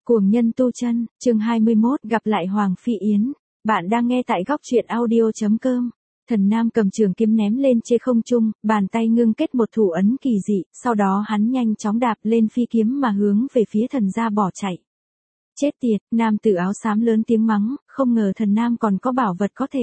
Cuồng nhân tu chân, chương 21, gặp lại Hoàng Phi Yến. Bạn đang nghe tại góc truyện audio.com. Thần Nam cầm trường kiếm ném lên trên không trung, bàn tay ngưng kết một thủ ấn kỳ dị, sau đó hắn nhanh chóng đạp lên phi kiếm mà hướng về phía thần gia bỏ chạy. Chết tiệt, nam tử áo xám lớn tiếng mắng, không ngờ thần Nam còn có bảo vật có thể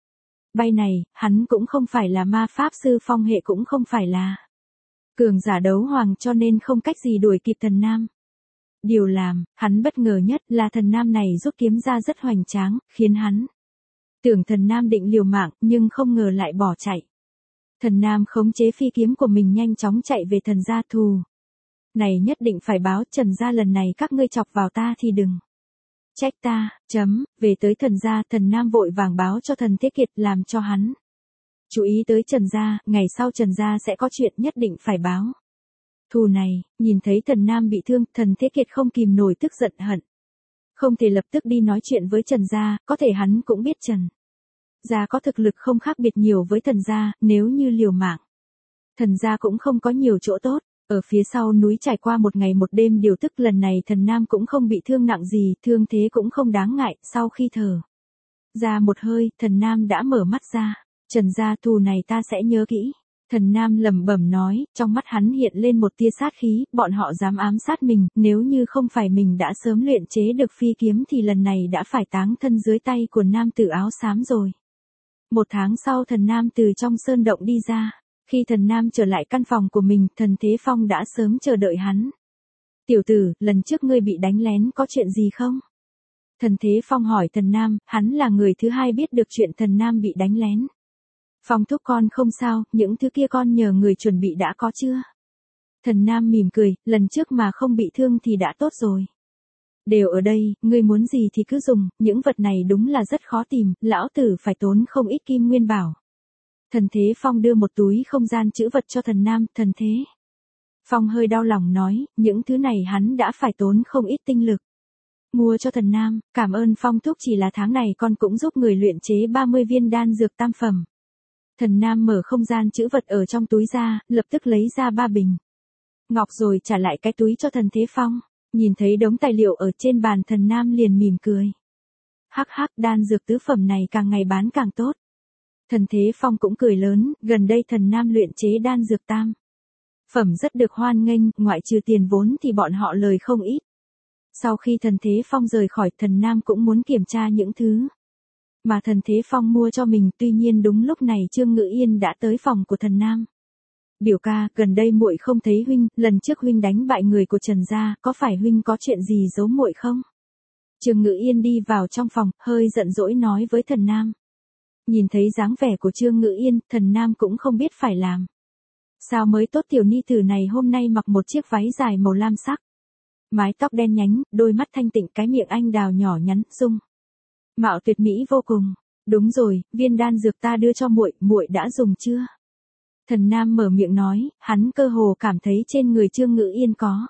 bay này, hắn cũng không phải là ma pháp sư phong hệ, cũng không phải là cường giả đấu hoàng, cho nên không cách gì đuổi kịp thần Nam. Điều làm hắn bất ngờ nhất là thần Nam này rút kiếm ra rất hoành tráng, khiến hắn tưởng thần Nam định liều mạng, nhưng không ngờ lại bỏ chạy. Thần Nam khống chế phi kiếm của mình nhanh chóng chạy về thần gia. Thù này nhất định phải báo, Trần gia lần này các ngươi chọc vào ta thì đừng trách ta. Về tới thần gia, thần Nam vội vàng báo cho thần Thế Kiệt, làm cho hắn chú ý tới Trần gia, ngày sau Trần gia sẽ có chuyện nhất định phải báo thù này. Nhìn thấy thần Nam bị thương, thần Thế Kiệt không kìm nổi tức giận hận. Không thể lập tức đi nói chuyện với Trần gia, có thể hắn cũng biết Trần gia có thực lực không khác biệt nhiều với thần gia, nếu như liều mạng, thần gia cũng không có nhiều chỗ tốt. Ở phía sau núi trải qua một ngày một đêm điều tức, lần này thần Nam cũng không bị thương nặng gì, thương thế cũng không đáng ngại. Sau khi thở ra một hơi, thần Nam đã mở mắt ra. Trần gia, thù này ta sẽ nhớ kỹ. Thần Nam lẩm bẩm nói, trong mắt hắn hiện lên một tia sát khí, bọn họ dám ám sát mình, nếu như không phải mình đã sớm luyện chế được phi kiếm thì lần này đã phải táng thân dưới tay của nam tử áo xám rồi. Một tháng sau, thần Nam từ trong sơn động đi ra. Khi thần Nam trở lại căn phòng của mình, thần Thế Phong đã sớm chờ đợi hắn. Tiểu tử, lần trước ngươi bị đánh lén có chuyện gì không? Thần Thế Phong hỏi thần Nam, hắn là người thứ hai biết được chuyện thần Nam bị đánh lén. Phong thúc, con không sao, những thứ kia con nhờ người chuẩn bị đã có chưa? Thần Nam mỉm cười, lần trước mà không bị thương thì đã tốt rồi. Đều ở đây, ngươi muốn gì thì cứ dùng, những vật này đúng là rất khó tìm, lão tử phải tốn không ít kim nguyên bảo. Thần Thế Phong đưa một túi không gian trữ vật cho thần Nam. Thần Thế Phong hơi đau lòng nói, những thứ này hắn đã phải tốn không ít tinh lực mua cho thần Nam. Cảm ơn Phong thúc, chỉ là tháng này con cũng giúp người luyện chế 30 viên đan dược tam phẩm. Thần Nam mở không gian trữ vật ở trong túi ra, lập tức lấy ra 3 bình ngọc rồi trả lại cái túi cho thần Thế Phong. Nhìn thấy đống tài liệu ở trên bàn, thần Nam liền mỉm cười. Hắc hắc, đan dược tứ phẩm này càng ngày bán càng tốt. Thần Thế Phong cũng cười lớn, gần đây thần Nam luyện chế đan dược tam phẩm rất được hoan nghênh, ngoại trừ tiền vốn thì bọn họ lời không ít. Sau khi thần Thế Phong rời khỏi, thần Nam cũng muốn kiểm tra những thứ mà thần Thế Phong mua cho mình. Tuy nhiên đúng lúc này Trương Ngự Yên đã tới phòng của thần Nam. Biểu ca, gần đây muội không thấy huynh, lần trước huynh đánh bại người của Trần gia, có phải huynh có chuyện gì giấu muội không? Trương Ngự Yên đi vào trong phòng, hơi giận dỗi nói với thần Nam. Nhìn thấy dáng vẻ của Trương Ngự Yên, thần Nam cũng không biết phải làm sao mới tốt. Tiểu ni tử này hôm nay mặc một chiếc váy dài màu lam sắc, mái tóc đen nhánh, đôi mắt thanh tịnh, cái miệng anh đào nhỏ nhắn, dung mạo tuyệt mỹ vô cùng. Đúng rồi, viên đan dược ta đưa cho muội, muội đã dùng chưa? Thần Nam mở miệng nói, hắn cơ hồ cảm thấy trên người Trương Ngự Yên có.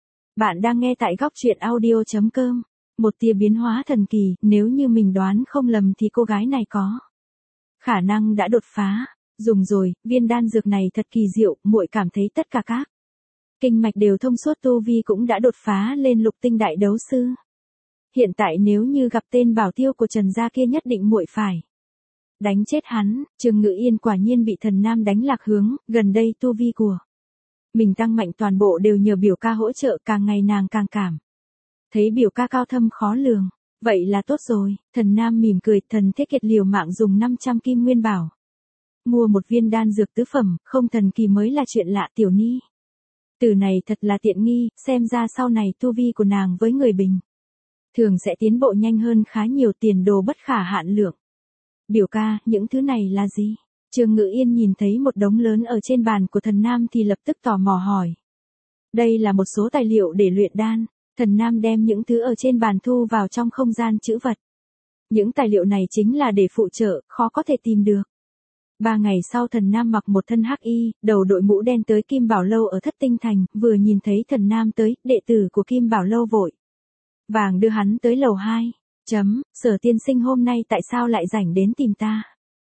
Bạn đang nghe tại góc truyện audio.com. Một tia biến hóa thần kỳ, nếu như mình đoán không lầm thì cô gái này có khả năng đã đột phá. Dùng rồi, viên đan dược này thật kỳ diệu, muội cảm thấy tất cả các kinh mạch đều thông suốt, tu vi cũng đã đột phá lên lục tinh đại đấu sư. Hiện tại nếu như gặp tên bảo tiêu của Trần gia kia, nhất định muội phải đánh chết hắn. Trương Ngự Yên quả nhiên bị thần Nam đánh lạc hướng, gần đây tu vi của mình tăng mạnh toàn bộ đều nhờ biểu ca hỗ trợ, càng ngày nàng càng cảm thấy biểu ca cao thâm khó lường. Vậy là tốt rồi. Thần Nam mỉm cười, thần Thế Kiệt liều mạng dùng 500 kim nguyên bảo mua một viên đan dược tứ phẩm, không thần kỳ mới là chuyện lạ. Tiểu ni từ này thật là tiện nghi, xem ra sau này tu vi của nàng với người bình thường sẽ tiến bộ nhanh hơn khá nhiều, tiền đồ bất khả hạn lượng. Biểu ca, những thứ này là gì? Trương Ngự Yên nhìn thấy một đống lớn ở trên bàn của thần Nam thì lập tức tò mò hỏi. Đây là một số tài liệu để luyện đan. Thần Nam đem những thứ ở trên bàn thu vào trong không gian trữ vật. Những tài liệu này chính là để phụ trợ, khó có thể tìm được. 3 ngày sau, thần Nam mặc một thân hắc y, đầu đội mũ đen tới Kim Bảo Lâu ở Thất Tinh Thành. Vừa nhìn thấy thần Nam tới, đệ tử của Kim Bảo Lâu vội vàng đưa hắn tới lầu 2. Sở tiên sinh hôm nay tại sao lại rảnh đến tìm ta?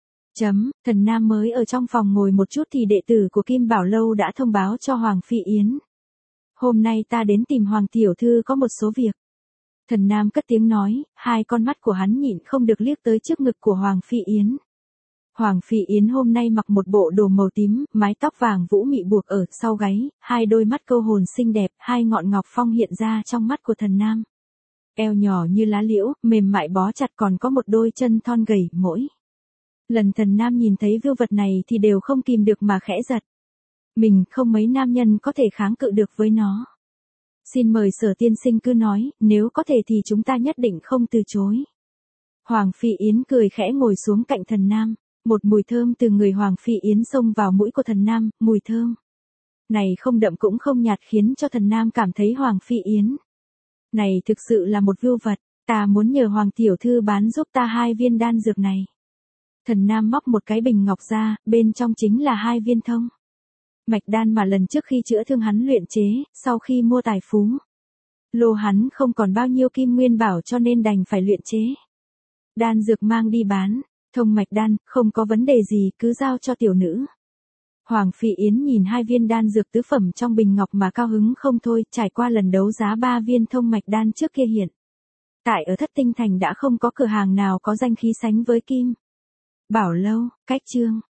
Thần Nam mới ở trong phòng ngồi một chút thì đệ tử của Kim Bảo Lâu đã thông báo cho Hoàng Phi Yến. Hôm nay ta đến tìm Hoàng tiểu thư có một số việc Thần Nam cất tiếng nói, hai con mắt của hắn nhịn không được liếc tới trước ngực của Hoàng Phi Yến. Hoàng Phi Yến hôm nay mặc một bộ đồ màu tím, mái tóc vàng vũ mị buộc ở sau gáy, hai đôi mắt câu hồn xinh đẹp, hai ngọn ngọc phong hiện ra trong mắt của Thần Nam. Eo nhỏ như lá liễu, mềm mại bó chặt, còn có một đôi chân thon gầy, mỗi lần Thần Nam nhìn thấy vưu vật này thì đều không kìm được mà khẽ giật. Mình không mấy nam nhân có thể kháng cự được với nó. Xin mời Sở tiên sinh cứ nói, nếu có thể thì chúng ta nhất định không từ chối. Hoàng Phi Yến cười khẽ ngồi xuống cạnh Thần Nam. Một mùi thơm từ người Hoàng Phi Yến xông vào mũi của Thần Nam, mùi thơm này không đậm cũng không nhạt khiến cho Thần Nam cảm thấy Hoàng Phi Yến này thực sự là một vưu vật. Ta muốn nhờ Hoàng tiểu thư bán giúp ta 2 viên đan dược này. Thần Nam móc một cái bình ngọc ra, bên trong chính là 2 viên thông mạch đan mà lần trước khi chữa thương hắn luyện chế, sau khi mua tài phú lô hắn không còn bao nhiêu kim nguyên bảo cho nên đành phải luyện chế đan dược mang đi bán. Thông mạch đan, không có vấn đề gì, cứ giao cho tiểu nữ. Hoàng Phi Yến nhìn 2 viên đan dược tứ phẩm trong bình ngọc mà cao hứng không thôi, trải qua lần đấu giá 3 viên thông mạch đan trước kia hiện tại ở Thất Tinh Thành đã không có cửa hàng nào có danh khí sánh với Kim Bảo Lâu. Cách chương